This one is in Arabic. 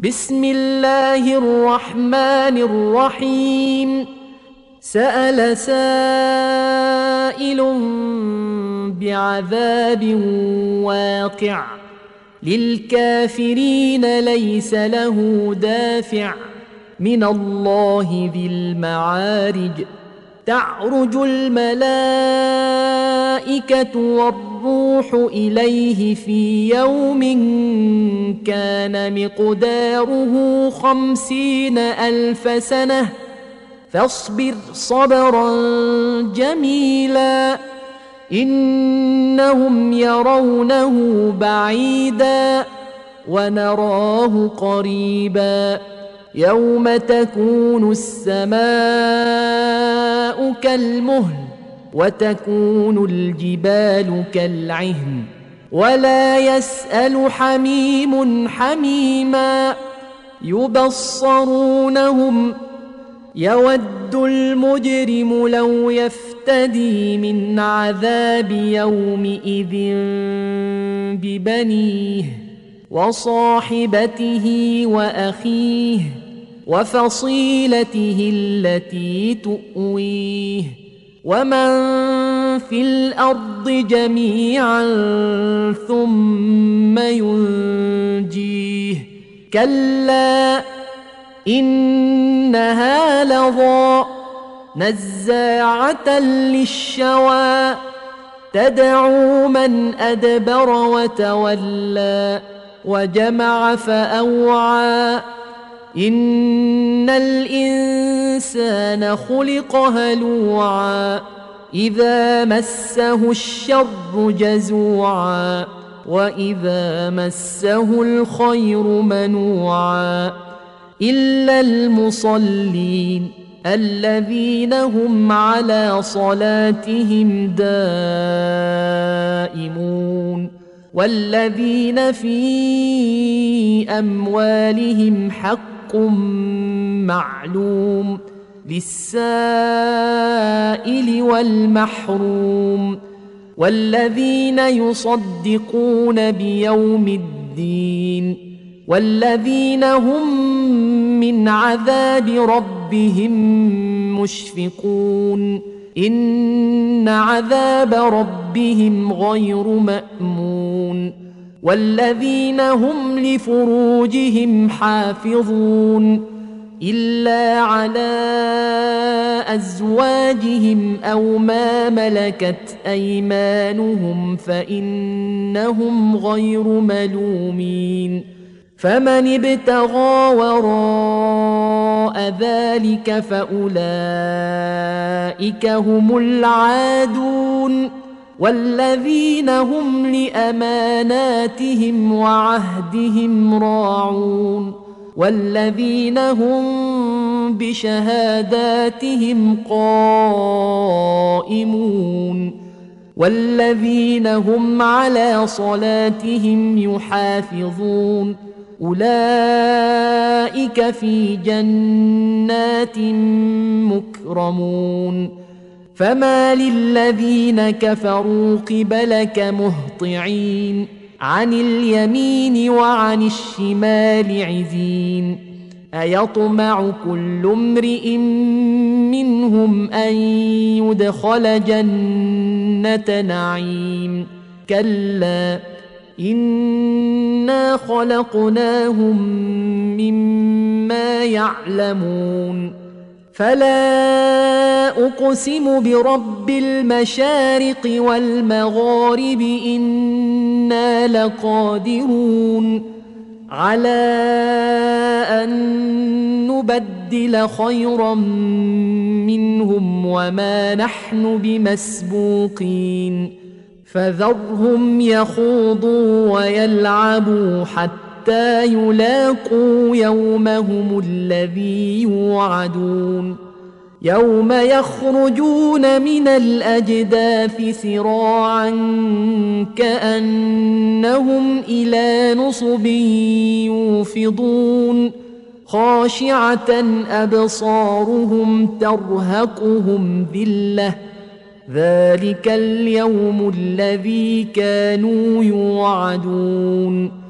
بسم الله الرحمن الرحيم. سأل سائل بعذاب واقع للكافرين ليس له دافع من الله ذي المعارج. تعرج الملائكة والروح إليه في يوم كان مقداره 50,000 سنة فاصبر صبرا جميلا إنهم يرونه بعيدا ونراه قريبا يوم تكون السماء كالمهل وتكون الجبال كالعهن ولا يسأل حميم حميما يبصرونهم يود المجرم لو يفتدي من عذاب يومئذ ببنيه وصاحبته وأخيه وفصيلته التي تؤويه ومن في الأرض جميعا ثم ينجيه كلا إنها لظى نزاعة للشوى تدعو من أدبر وتولى وجمع فأوعى إن الإنسان خلق هلوعا إذا مسه الشر جزوعا وإذا مسه الخير منوعا إلا المصلين الذين هم على صلاتهم دائمون والذين في أموالهم حق معلوم للسائل والمحروم والذين يصدقون بيوم الدين والذين هم من عذاب ربهم مشفقون إن عذاب ربهم غير مأمون والذين هم لفروجهم حافظون إلا على أزواجهم أو ما ملكت أيمانهم فإنهم غير ملومين فمن ابتغى وراء ذلك فأولئك هم العادون والذين هم لأماناتهم وعهدهم راعون والذين هم بشهاداتهم قائمون والذين هم على صلاتهم يحافظون أولئك في جنات مكرمون فما للذين كفروا قبلك مهطعين عن اليمين وعن الشمال عزين أيطمع كل امرئ منهم أن يدخل جنة نعيم كلا إنا خلقناهم مما يعلمون فلا أقسم برب المشارق والمغارب إنا لقادرون على أن نبدل خيرا منهم وما نحن بمسبوقين فذرهم يخوضوا ويلعبوا حتى يلاقوا يومهم الذي يوعدون يوم يخرجون من الأجداث سراعا كأنهم إلى نصب يوفضون خاشعة أبصارهم ترهقهم ذلة ذلك اليوم الذي كانوا يوعدون